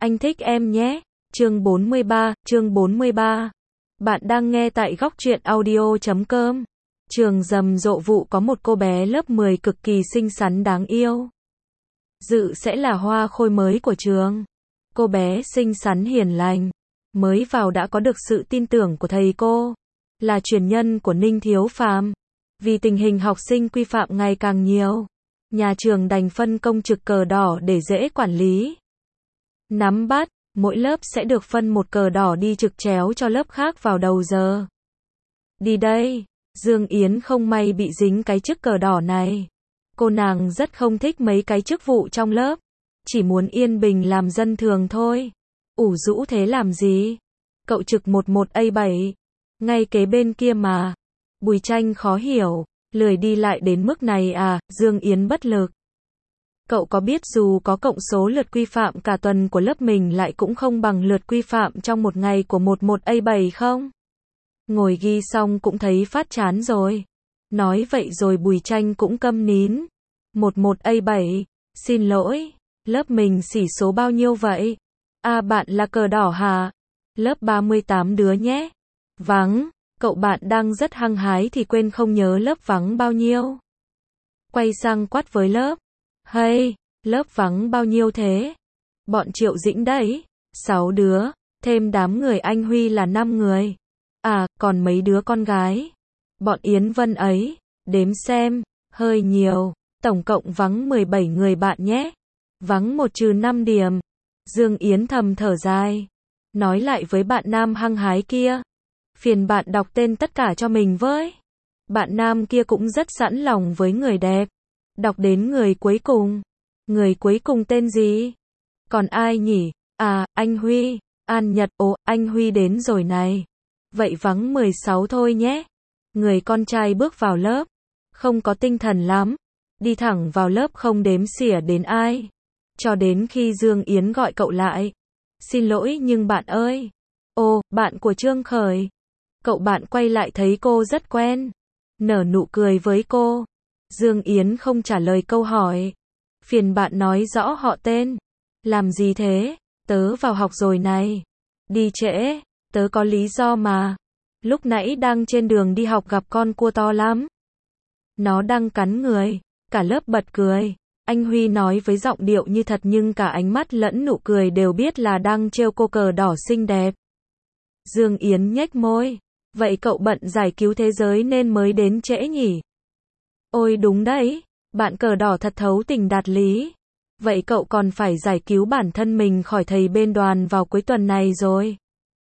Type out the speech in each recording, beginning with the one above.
Anh thích em nhé. Chương 43. Bạn đang nghe tại góc truyện audio.com. Trường rầm rộ vụ có một cô bé lớp 10 cực kỳ xinh xắn đáng yêu. Dự sẽ là hoa khôi mới của trường. Cô bé xinh xắn hiền lành, mới vào đã có được sự tin tưởng của thầy cô, là truyền nhân của Ninh Thiếu Phàm. Vì tình hình học sinh quy phạm ngày càng nhiều, nhà trường đành phân công trực cờ đỏ để dễ quản lý. Nắm bắt, mỗi lớp sẽ được phân một cờ đỏ đi trực chéo cho lớp khác vào đầu giờ. Đi đây, Dương Yến không may bị dính cái chức cờ đỏ này. Cô nàng rất không thích mấy cái chức vụ trong lớp, chỉ muốn yên bình làm dân thường thôi. Ủ rũ thế làm gì? Cậu trực 11A7, ngay kế bên kia mà. Bùi Tranh khó hiểu, lười đi lại đến mức này à? Dương Yến bất lực. Cậu có biết dù có cộng số lượt quy phạm cả tuần của lớp mình lại cũng không bằng lượt quy phạm trong một ngày của 11A7 không? Ngồi ghi xong cũng thấy phát chán rồi. Nói vậy rồi Bùi Tranh cũng câm nín. 11A7, xin lỗi, lớp mình xỉ số bao nhiêu vậy? À, bạn là cờ đỏ hả? Lớp 38 đứa nhé. Vắng, cậu bạn đang rất hăng hái thì quên không nhớ lớp vắng bao nhiêu. Quay sang quát với lớp. Hey, lớp vắng bao nhiêu thế? Bọn Triệu Dĩnh đấy, 6 đứa, thêm đám người anh Huy là 5 người. À, còn mấy đứa con gái. Bọn Yến Vân ấy, đếm xem, hơi nhiều, tổng cộng vắng 17 người bạn nhé. Vắng 1-5 điểm. Dương Yến thầm thở dài, nói lại với bạn nam hăng hái kia. Phiền bạn đọc tên tất cả cho mình với. Bạn nam kia cũng rất sẵn lòng với người đẹp. Đọc đến người cuối cùng. Người cuối cùng tên gì? Còn ai nhỉ? À, anh Huy. An Nhật. Ồ, anh Huy đến rồi này. Vậy vắng 16 thôi nhé. Người con trai bước vào lớp. Không có tinh thần lắm. Đi thẳng vào lớp không đếm xỉa đến ai. Cho đến khi Dương Yến gọi cậu lại. Xin lỗi nhưng bạn ơi. Ồ, bạn của Trương Khởi. Cậu bạn quay lại thấy cô rất quen. Nở nụ cười với cô. Dương Yến không trả lời câu hỏi. Phiền bạn nói rõ họ tên. Làm gì thế? Tớ vào học rồi này. Đi trễ, tớ có lý do mà. Lúc nãy đang trên đường đi học gặp con cua to lắm. Nó đang cắn người. Cả lớp bật cười. Anh Huy nói với giọng điệu như thật nhưng cả ánh mắt lẫn nụ cười đều biết là đang trêu cô cờ đỏ xinh đẹp. Dương Yến nhếch môi. Vậy cậu bận giải cứu thế giới nên mới đến trễ nhỉ? Ôi đúng đấy, bạn cờ đỏ thật thấu tình đạt lý. Vậy cậu còn phải giải cứu bản thân mình khỏi thầy bên đoàn vào cuối tuần này rồi.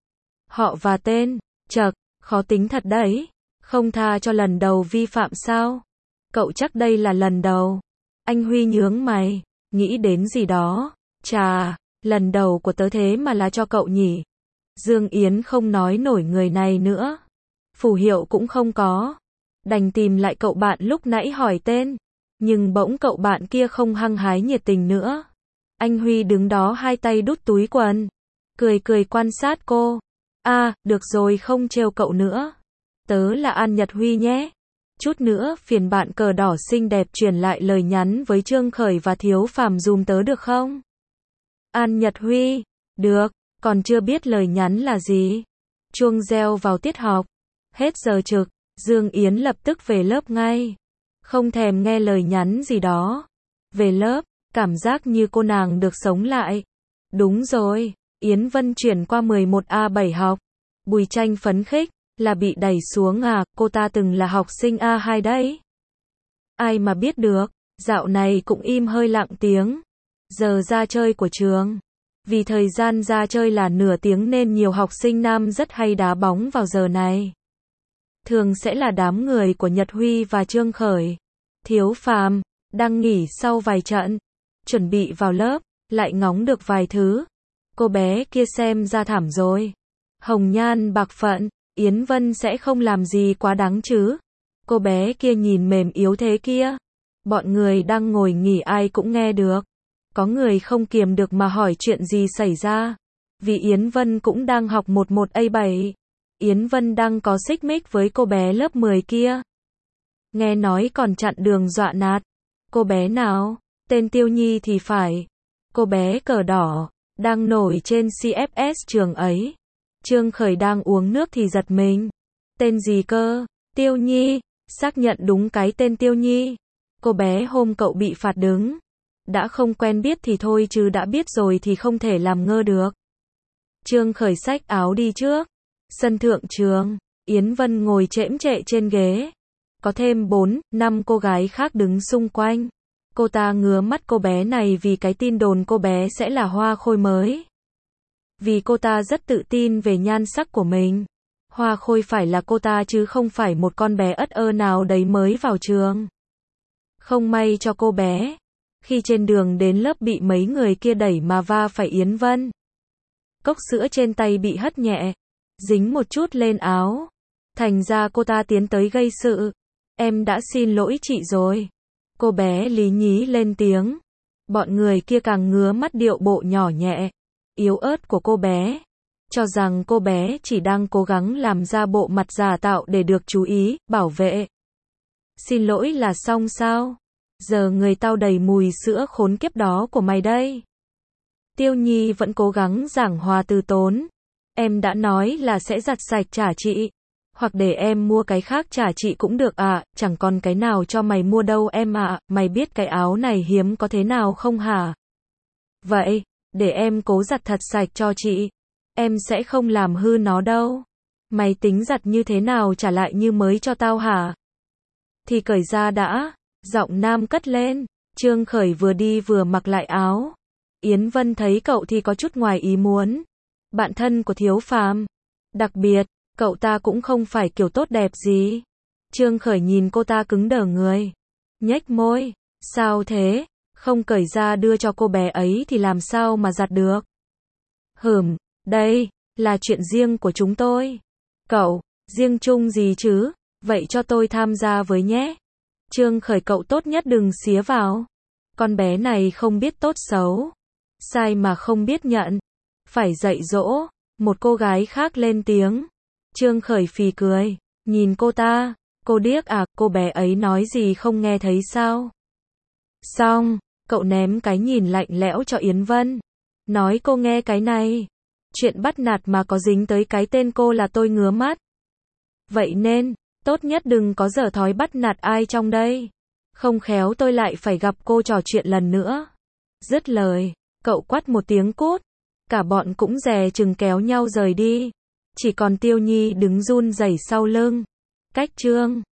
Họ và tên, chậc, khó tính thật đấy. Không tha cho lần đầu vi phạm sao? Cậu chắc đây là lần đầu. Anh Huy nhướng mày, nghĩ đến gì đó. Chà, lần đầu của tớ thế mà là cho cậu nhỉ? Dương Yến không nói nổi người này nữa. Phù hiệu cũng không có. Đành tìm lại cậu bạn lúc nãy hỏi tên. Nhưng bỗng cậu bạn kia không hăng hái nhiệt tình nữa. Anh Huy đứng đó hai tay đút túi quần. Cười cười quan sát cô. À, được rồi không trêu cậu nữa. Tớ là An Nhật Huy nhé. Chút nữa phiền bạn cờ đỏ xinh đẹp truyền lại lời nhắn với Trương Khởi và Thiếu Phàm dùm tớ được không? An Nhật Huy. Được, còn chưa biết lời nhắn là gì. Chuông reo vào tiết học. Hết giờ trực. Dương Yến lập tức về lớp ngay. Không thèm nghe lời nhắn gì đó. Về lớp, cảm giác như cô nàng được sống lại. Đúng rồi, Yến Vân chuyển qua 11A7 học. Bùi Tranh phấn khích, là bị đẩy xuống à, cô ta từng là học sinh A2 đấy. Ai mà biết được, dạo này cũng im hơi lặng tiếng. Giờ ra chơi của trường. Vì thời gian ra chơi là nửa tiếng nên nhiều học sinh nam rất hay đá bóng vào giờ này. Thường sẽ là đám người của Nhật Huy và Trương Khởi. Thiếu Phàm đang nghỉ sau vài trận, chuẩn bị vào lớp, lại ngóng được vài thứ. Cô bé kia xem ra thảm rồi. Hồng nhan bạc phận, Yến Vân sẽ không làm gì quá đáng chứ. Cô bé kia nhìn mềm yếu thế kia. Bọn người đang ngồi nghỉ ai cũng nghe được. Có người không kiềm được mà hỏi chuyện gì xảy ra. Vì Yến Vân cũng đang học 11A7. Yến Vân đang có xích mích với cô bé lớp 10 kia. Nghe nói còn chặn đường dọa nạt. Cô bé nào? Tên Tiêu Nhi thì phải. Cô bé cờ đỏ. đang nổi trên CFS trường ấy. Trương Khởi đang uống nước thì giật mình. Tên gì cơ? Tiêu Nhi. Xác nhận đúng cái tên Tiêu Nhi. Cô bé hôm cậu bị phạt đứng. Đã không quen biết thì thôi chứ đã biết rồi thì không thể làm ngơ được. Trương Khởi xách áo đi trước. Sân thượng trường, Yến Vân ngồi chễm chệ trên ghế. Có thêm 4, 5 cô gái khác đứng xung quanh. Cô ta ngứa mắt cô bé này vì cái tin đồn cô bé sẽ là hoa khôi mới. Vì cô ta rất tự tin về nhan sắc của mình. Hoa khôi phải là cô ta chứ không phải một con bé ất ơ nào đấy mới vào trường. Không may cho cô bé. Khi trên đường đến lớp bị mấy người kia đẩy mà va phải Yến Vân. Cốc sữa trên tay bị hất nhẹ. Dính một chút lên áo. Thành ra cô ta tiến tới gây sự. Em đã xin lỗi chị rồi. Cô bé lý nhí lên tiếng. Bọn người kia càng ngứa mắt điệu bộ nhỏ nhẹ, yếu ớt của cô bé. Cho rằng cô bé chỉ đang cố gắng làm ra bộ mặt giả tạo để được chú ý, bảo vệ. Xin lỗi là xong sao? Giờ người tao đầy mùi sữa khốn kiếp đó của mày đây. Tiêu Nhi vẫn cố gắng giảng hòa từ tốn. Em đã nói là sẽ giặt sạch trả chị. Hoặc để em mua cái khác trả chị cũng được ạ, chẳng còn cái nào cho mày mua đâu em ạ, mày biết cái áo này hiếm có thế nào không hả? Vậy, để em cố giặt thật sạch cho chị. Em sẽ không làm hư nó đâu. Mày tính giặt như thế nào trả lại như mới cho tao hả? Thì cởi ra đã, giọng nam cất lên. Trương Khởi vừa đi vừa mặc lại áo. Yến Vân thấy cậu thì có chút ngoài ý muốn. Bạn thân của Thiếu Phàm. Đặc biệt, cậu ta cũng không phải kiểu tốt đẹp gì. Trương Khởi nhìn cô ta cứng đờ người. Nhếch môi. Sao thế? Không cởi ra đưa cho cô bé ấy thì làm sao mà giặt được? Đây, là chuyện riêng của chúng tôi. Cậu, riêng chung gì chứ? Vậy cho tôi tham gia với nhé. Trương Khởi cậu tốt nhất đừng xía vào. Con bé này không biết tốt xấu. Sai mà không biết nhận. Phải dạy dỗ. Một cô gái khác lên tiếng. Trương Khởi phì cười. Nhìn cô ta. Cô điếc à, cô bé ấy nói gì không nghe thấy sao? Xong, cậu ném cái nhìn lạnh lẽo cho Yến Vân. Nói cô nghe cái này. Chuyện bắt nạt mà có dính tới cái tên cô là tôi ngứa mắt. Vậy nên, tốt nhất đừng có dở thói bắt nạt ai trong đây. Không khéo tôi lại phải gặp cô trò chuyện lần nữa. Dứt lời, cậu quát một tiếng cút. Cả bọn cũng dè chừng kéo nhau rời đi. Chỉ còn Tiêu Nhi đứng run rẩy sau lưng. Cách Trương